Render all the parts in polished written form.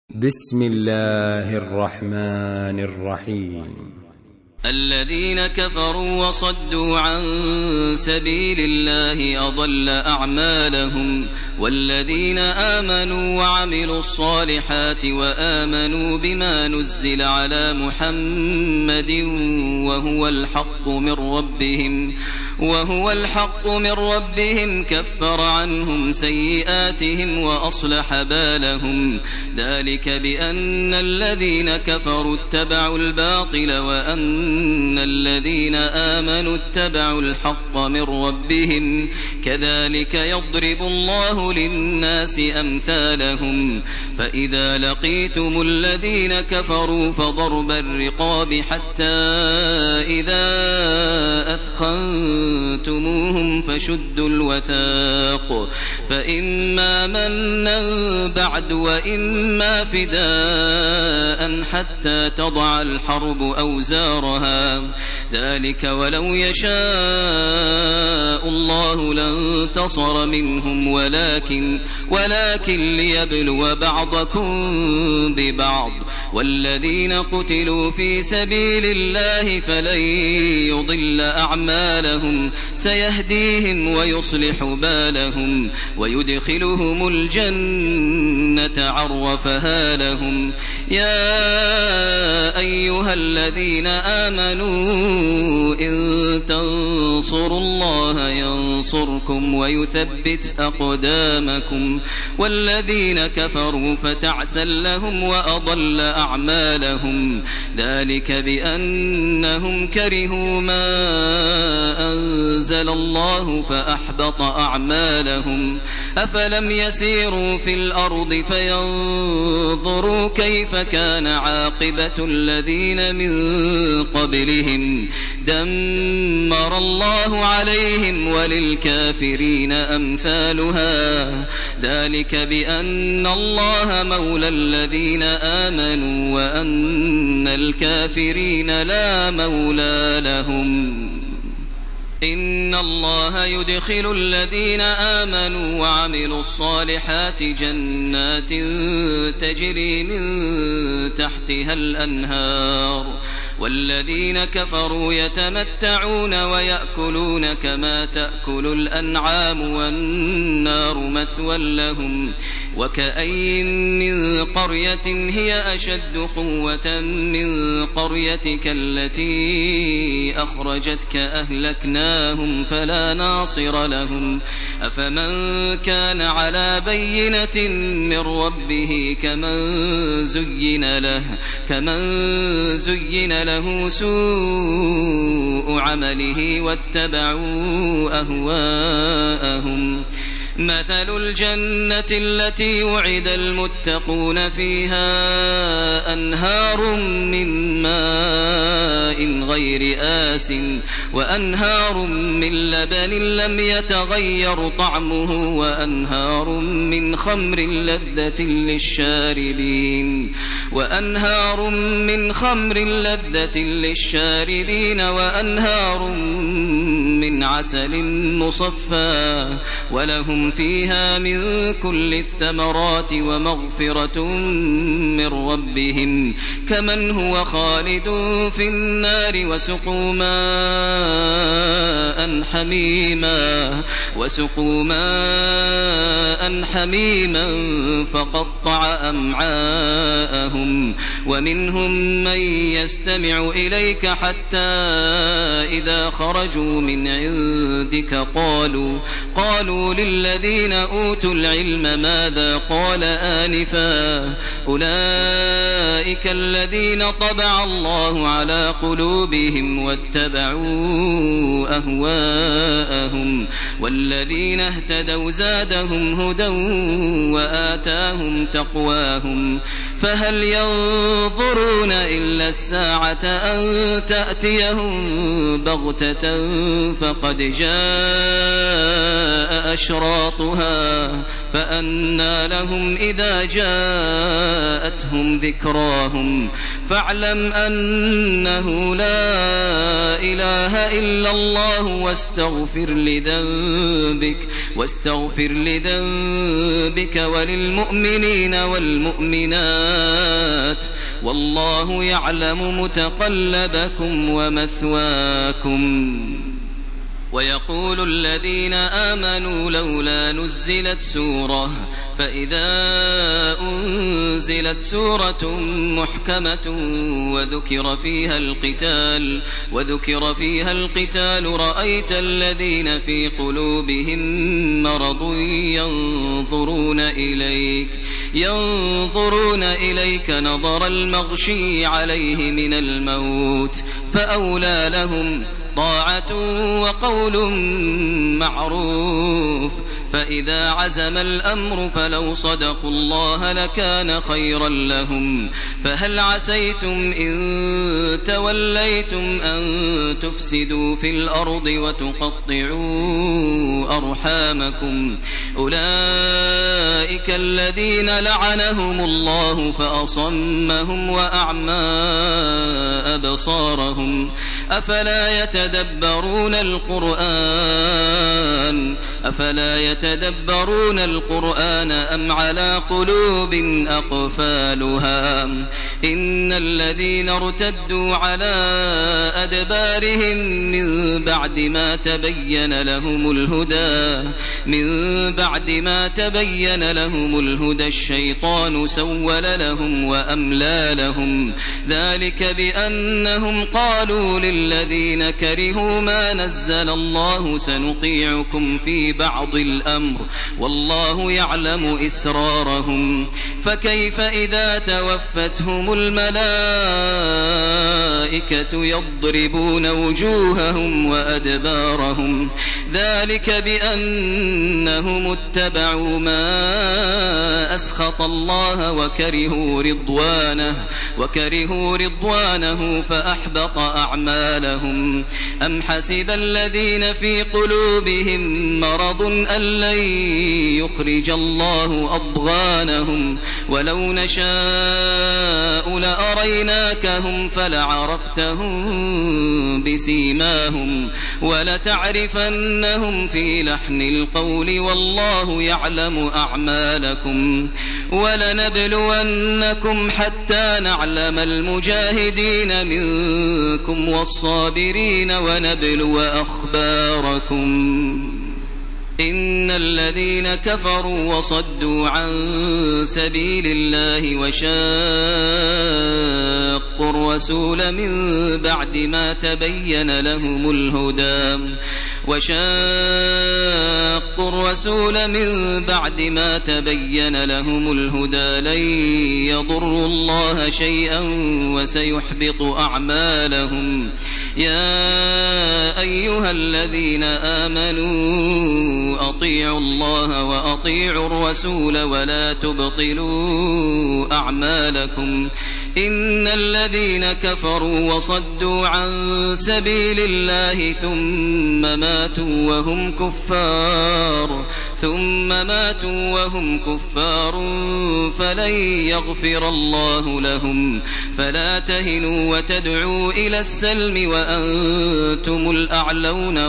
بسم الله الرحمن الرحيم. الذين كفروا وصدوا عن سبيل الله أضل أعمالهم، والذين آمنوا وعملوا الصالحات وآمنوا بما نزل على محمد وهو الحق من ربهم كفر عنهم سيئاتهم وأصلح بالهم. ذلك بأن الذين كفروا اتبعوا الباطل وأن الذين آمنوا اتبعوا الحق من ربهم، كذلك يضرب الله للناس أمثالهم. فإذا لقيتم الذين كفروا فضرب الرقاب حتى إذا أثخنتموهم فشدوا الوثاق، فإما منا بعد وإما فداء حتى تضع الحرب أوزارها. ذلك ولو يشاء الله لانتصر منهم ولكن ليبلو بعضكم ببعض. والذين قتلوا في سبيل الله فلن يضل أعمالهم، سيهديهم ويصلح بالهم ويدخلهم الجنة عرفها لهم. يا أيها الذين آمنوا إن تنصروا الله ينصركم ويثبت أقدامكم. والذين كفروا فتعسا لهم وأضل أعمالهم. ذلك بأنهم كرهوا ما أنزل الله فأحبط أعمالهم. أفلم يسيروا في الأرض فينظروا كيف كان عاقبة الذين من قبلهم، دمر الله عليهم وللكافرين أمثالها. ذلك بأن الله مولى الذين آمنوا وأن الكافرين لا مولى لهم. إن الله يدخل الذين آمنوا وعملوا الصالحات جنات تجري من تحتها الأنهار، والذين كفروا يتمتعون ويأكلون كما تأكل الأنعام والنار مثوى لهم. وكأين من قرية هي أشد قوة من قريتك التي أخرجتك أهلكناهم فلا ناصر لهم. أفمن كان على بينة من ربه كمن زين له سوء عمله واتبعوا أهواءهم. مثل الجنة التي وعد المتقون فيها أنهار من ماء غير آسٍ وأنهار من لبن لم يتغير طعمه وأنهار من خمر لذة للشاربين وأنهار من عسل مصفى، ولهم فيها من كل الثمرات ومغفرة من ربهم، كمن هو خالد في النار وسقوا ماء حميما فقطع أمعاءهم. ومنهم من يستمع إليك حتى إذا خرجوا من عندك قالوا للذين أوتوا العلم ماذا قال آنفا، أولئك الذين طبع الله على قلوبهم واتبعوا أهواءهم. والذين اهتدوا زادهم هدى وآتاهم تقواهم. فهل ينظرون إلا الساعة أن تأتيهم بغتة فقد جاء أشراطها، فأنى لهم إذا جاءتهم ذكراهم. فاعلم أنه لا إله إلا الله واستغفر لذنبك وللمؤمنين والمؤمنات الظلمات والله يعلم متقلبكم ومثواكم. ويقول الذين آمنوا لولا نزلت سورة فإذا أنزلت سورة محكمة وذكر فيها القتال رأيت الذين في قلوبهم مرض ينظرون إليك نظر المغشي عليه من الموت فأولى لهم طاعة وقول معروف فإذا عزم الأمر فلو صدقوا الله لكان خيرا لهم. فهل عسيتم إن توليتم أن تفسدوا في الأرض وتقطعوا أرحامكم أولئك الذين لعنهم الله فأصمهم وأعمى أبصارهم أفلا يتدبرون القرآن أم على قلوب أقفالها. إن الذين ارتدوا على أدبارهم من بعد ما تبين لهم الهدى الشيطان سول لهم وأملى لهم ذلك بأنهم قالوا للذين كرهوا ما نزل الله سنطيعكم في بعض الأمر والله يعلم إسرارهم. فكيف إذا توفتهم الملائكة يضربون وجوههم وأدبارهم ذلك بأنهم اتبعوا ما أسخط الله وكرهوا رضوانه فأحبط أعمالهم. أم حسب الذين في قلوبهم مرض أن لن يخرج الله أضغانهم ولو نشاء لأريناكهم فلعرفتهم بسيماهم ولتعرفنهم في لحن القول والله يعلم أعمالكم. ولنبلونكم حتى نعلم المجاهدين منكم والصابرين ونبلو أخباركم. إن الذين كفروا وصدوا عن سبيل الله وشاقوا الرسول من بعد ما تبين لهم الهدى لن يضروا الله شيئا وسيحبط أعمالهم. يا أيها الذين آمنوا أطيعوا الله وأطيعوا الرسول ولا تبطلوا أعمالكم. إن الذين كفروا وصدوا عن سبيل الله ثم ماتوا وهم كفار فلن يغفر الله لهم. فلا تهنوا وتدعوا إلى السلم وأنتم الأعلون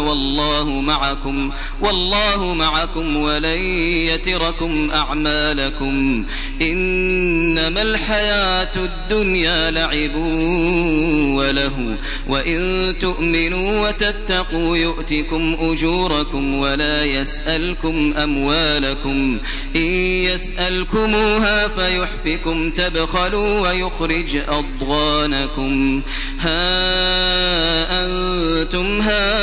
والله معكم ولن يتركم أعمالكم. إنما الحياة الدنيا لعب وله وإن تؤمنوا وتتقوا يؤتكم أجوركم ولا يسألكم أموالكم. إن يسألكموها فيحفكم تبخلوا ويخرج أضغانكم. ها أنتم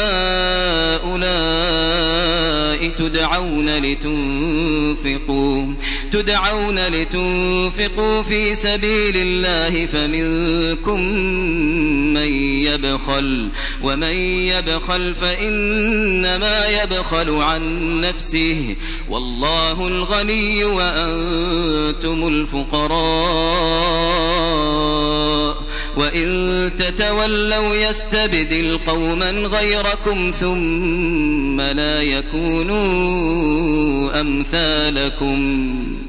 هؤلاء تدعون لتنفقوا في سبيل الله فمنكم من يبخل ومن يبخل فإنما يبخل عن نفسه والله الغني وأنتم الفقراء. وإن تتولوا يستبدل قوما غيركم ثم لا يكونوا أمثالكم.